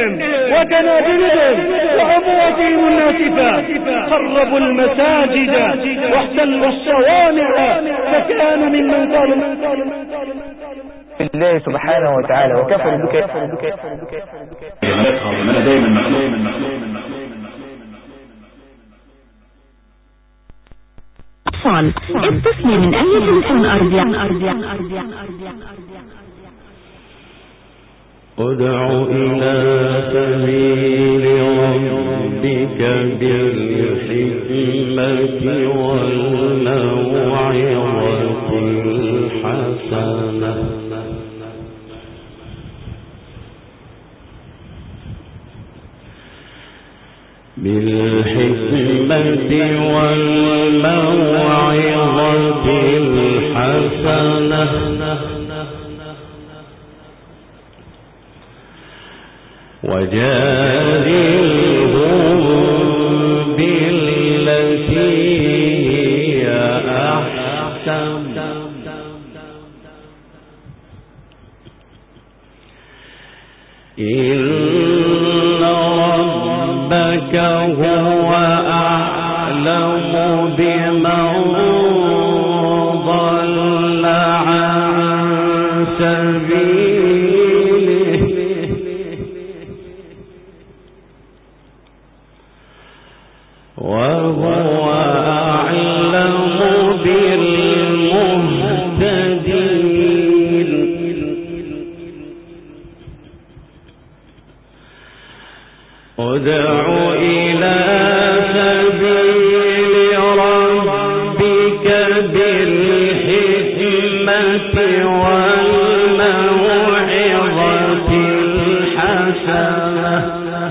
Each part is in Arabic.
وجنابلهم وأمواتهم الناسفة، خربوا المساجد واحتلوا الصوامع، فكانوا ممن قالوا الله سبحانه وتعالى وكفروا بك. أنا دايما مخلوق. اتصلي من أي تليفون أرضي. ادع إلى سبيل ربك بالحكمة والموعظة الحسنة والموعظة الحسنة وجادلهم بالتي هي أحسن إن ربك هو أعلم بمن ضل عن سبيله وهو أعلم بالمهتدين ادع إلى سبيل ربك بالحكمة والموعظة الحسنة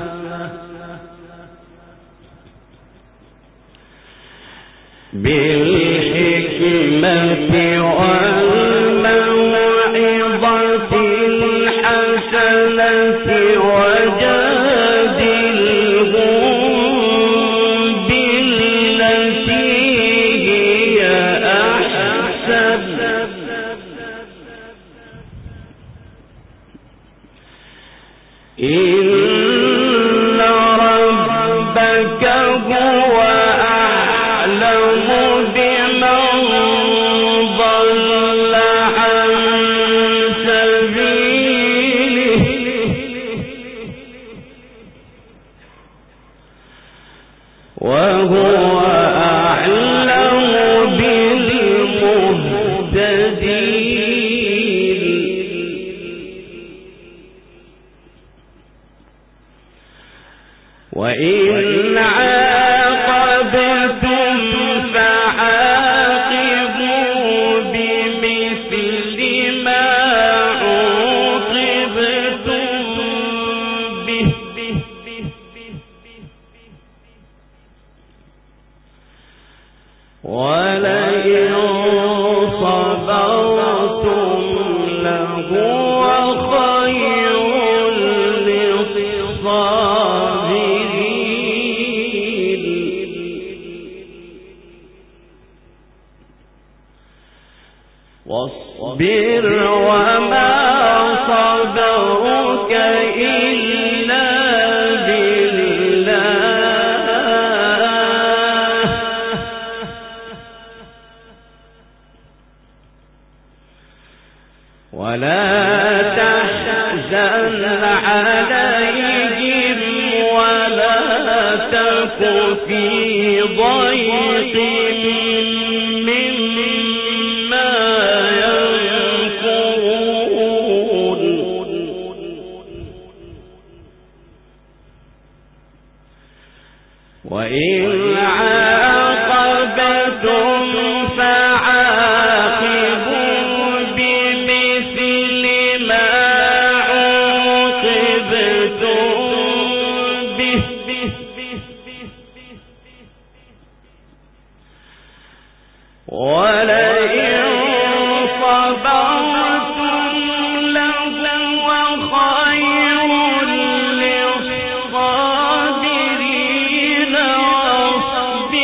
وإن عاقبتم فعاقبوا بمثل ما عوقبتم به ولئن صبرتم لهو خير للصابرين واصبر وما صبرك إلا بالله ولا تحزن عليهم ولا تك في ضيق مما يمكرون وإن عاقبتم فعاقبوا بمثل ما عوقبتم به ولئن صبرتم لهو خير للصابرين واصبر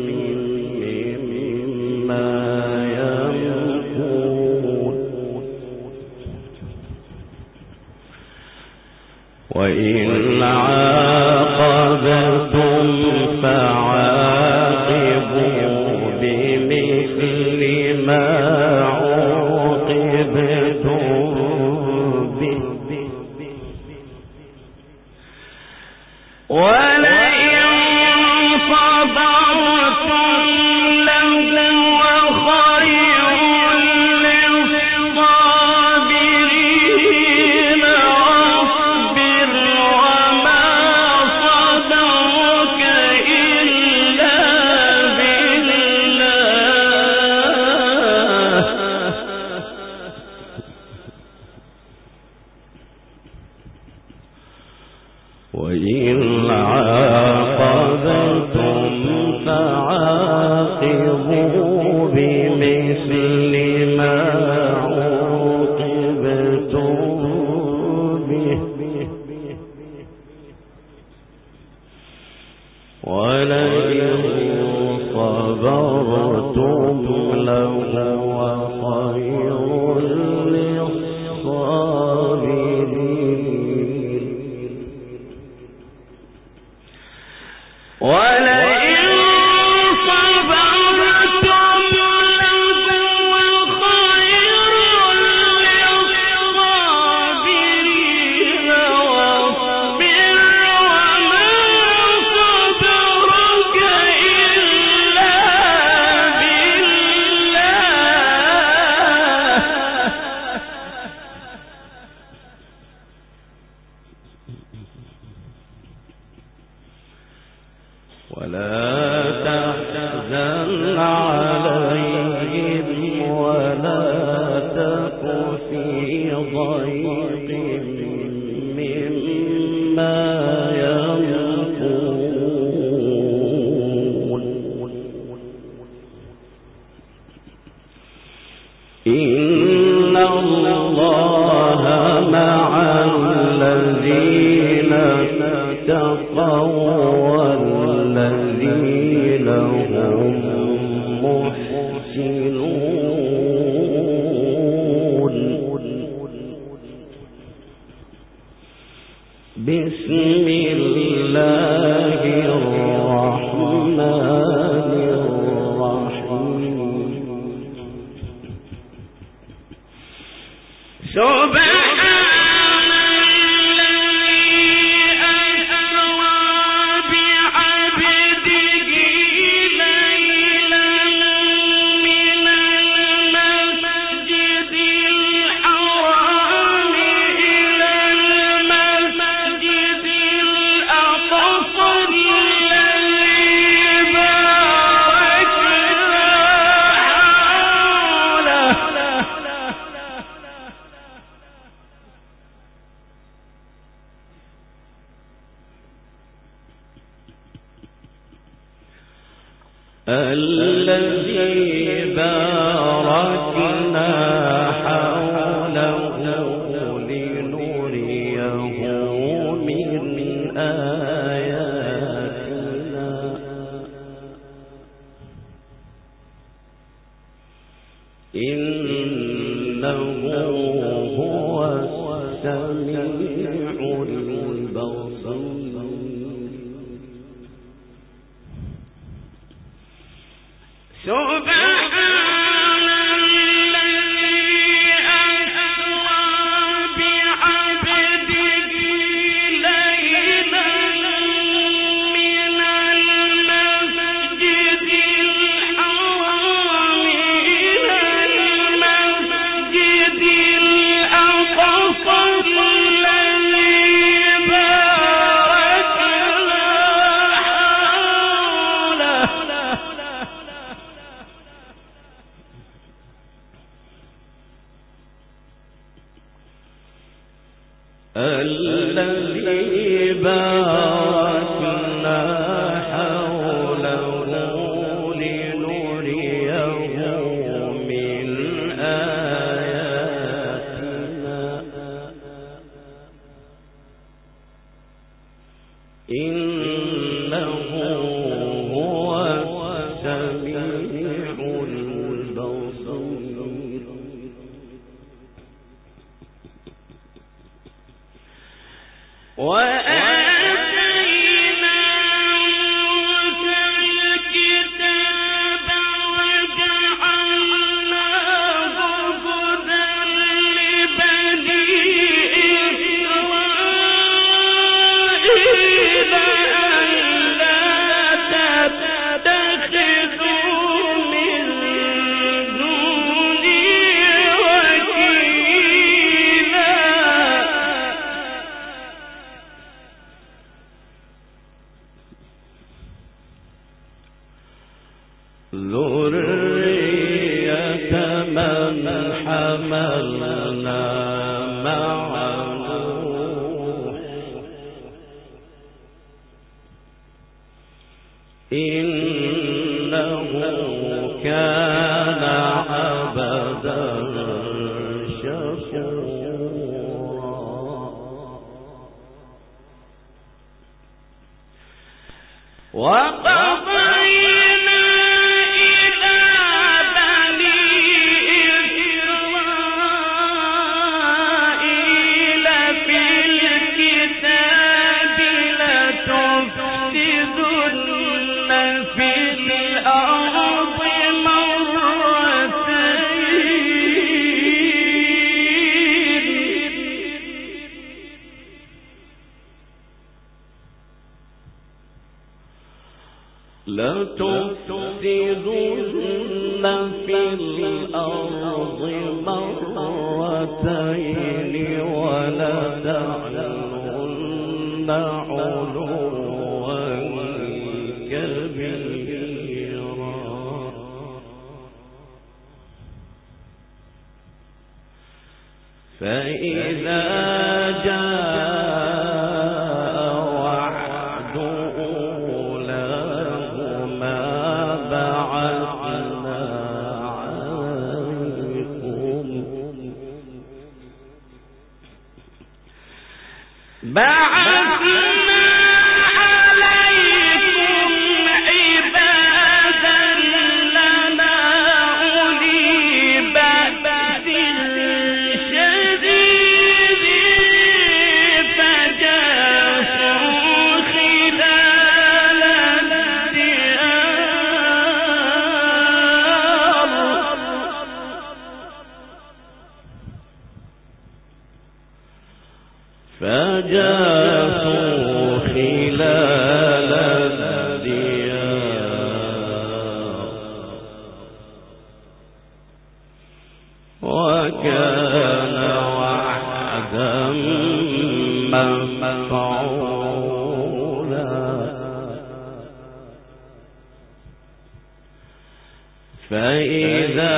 وإن عاقبتم فعاقبوا بمثل ما عوقبتم به ولئن صبرتم لهو خير للصابرين واصبر وما صبرك إلا بالله وإن عاقبتم فعاقبوا بمثل ما عوقبتم به ولئن صبرتم لهو خير للصابرين ولئن صبرتم لهو خير للصابرين واصبر وما صبرك إلا بالله ولا تحزن عليهم ولا تك في ضيق مما يمكرون إن الله مع الذين اتقوا والذين هم محسنون بسم الله الرحمن الرحيم سبحان الذي أسرى بعبده ليلا من المسجد الحرام إلى المسجد الأقصى الذي باركنا حوله الذي باركنا حوله لنريه من آياتنا إنه هو السميع البصير سبحان الذي أسرى بعبده ليلا من المسجد الحرام إلى المسجد الأقصى الذي باركنا الذي باركنا حوله لنريه من آياتنا إنه هو السميع بصير لتفسدن في الأرض مرتين ولتعلن علوا كبيرا فإذا بعثنا عليكم عبادا لنا أولي بأس شديد فجاسوا خلال الديار فجاسوا خلال الديار وكان وعدا مفعولا فإذا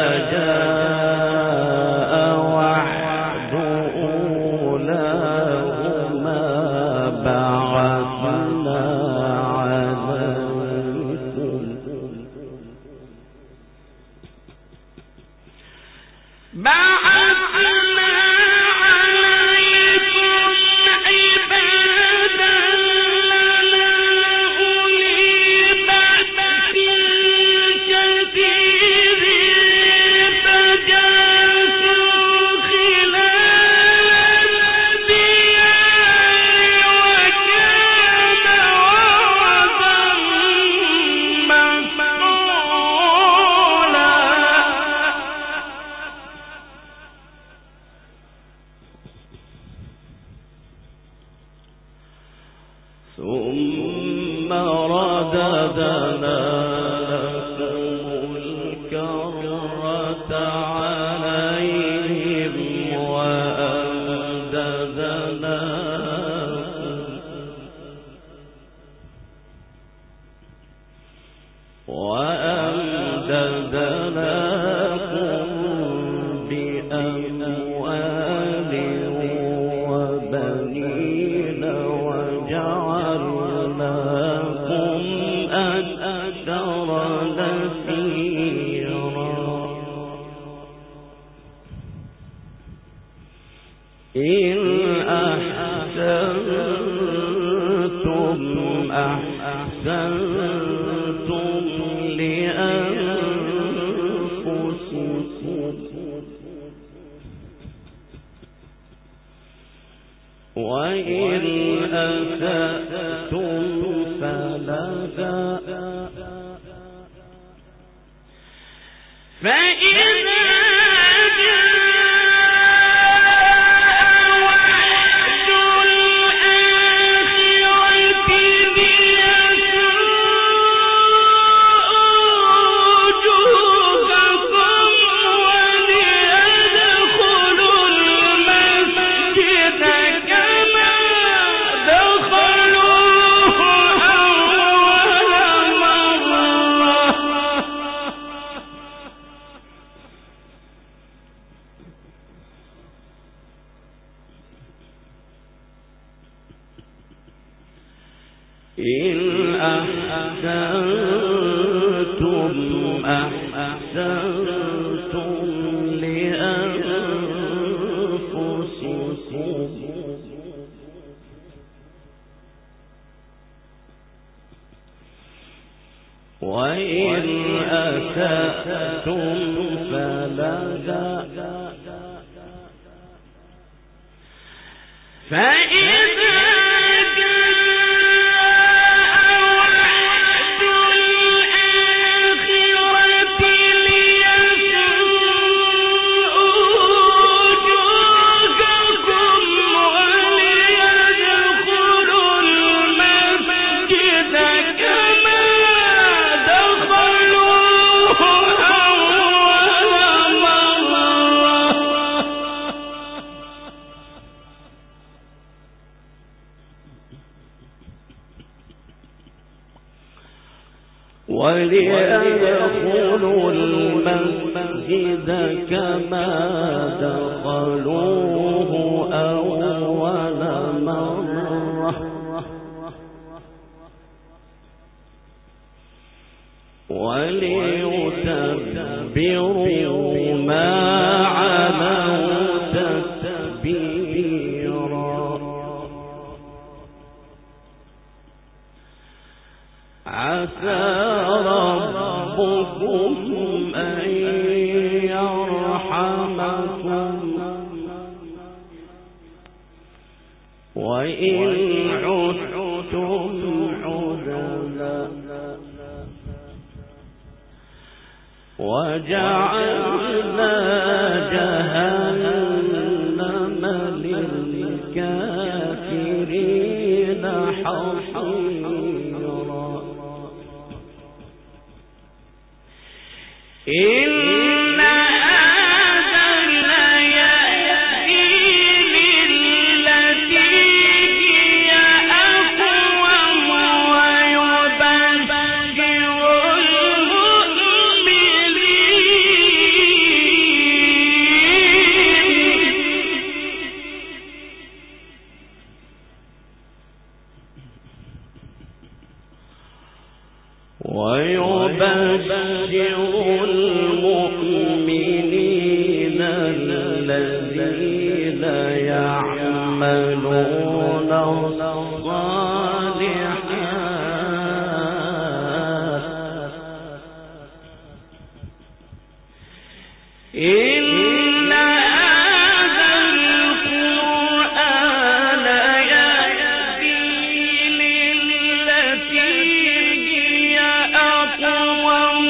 ثم رددنا لكم الكرة عليهم وأمددناكم بأموال وبنين وجعلناكم أكثر نفيرا إن أحسنتم أحسنتم لأنفسكم وإن أسأتم فلها فإذا إن أحسنتم أحسنتم لأنفسكم وإن أسأتم فلها فإذا وليدخلوا المسجد كما دخلوه أول مرة وليتبروا ما علوا تتبيرا عسى ربكم أن يرحمكم وإن عدتم عدنا وجعلنا جهنم للكافرين حصيرا إن هذا ليأتي للتي هي أقوم ويبشر المؤمنين الذين يعملون الصالحات إن هذا القرآن يهدي للتي هي أقوم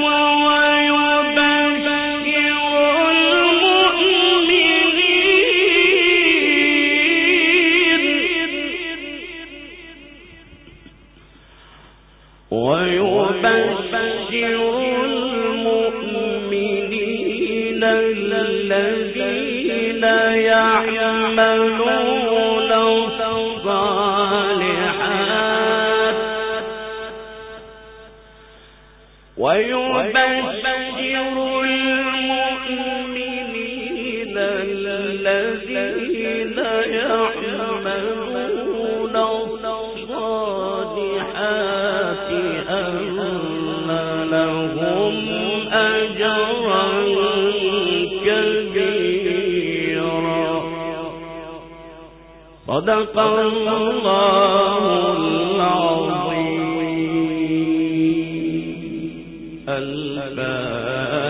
ويبشر المؤمنين الذين يعملون الصالحات ويبشر المؤمنين الذين يعملون الصالحات أن لهم أجرا كبيرا صدق الله العظيم. الفاتحة.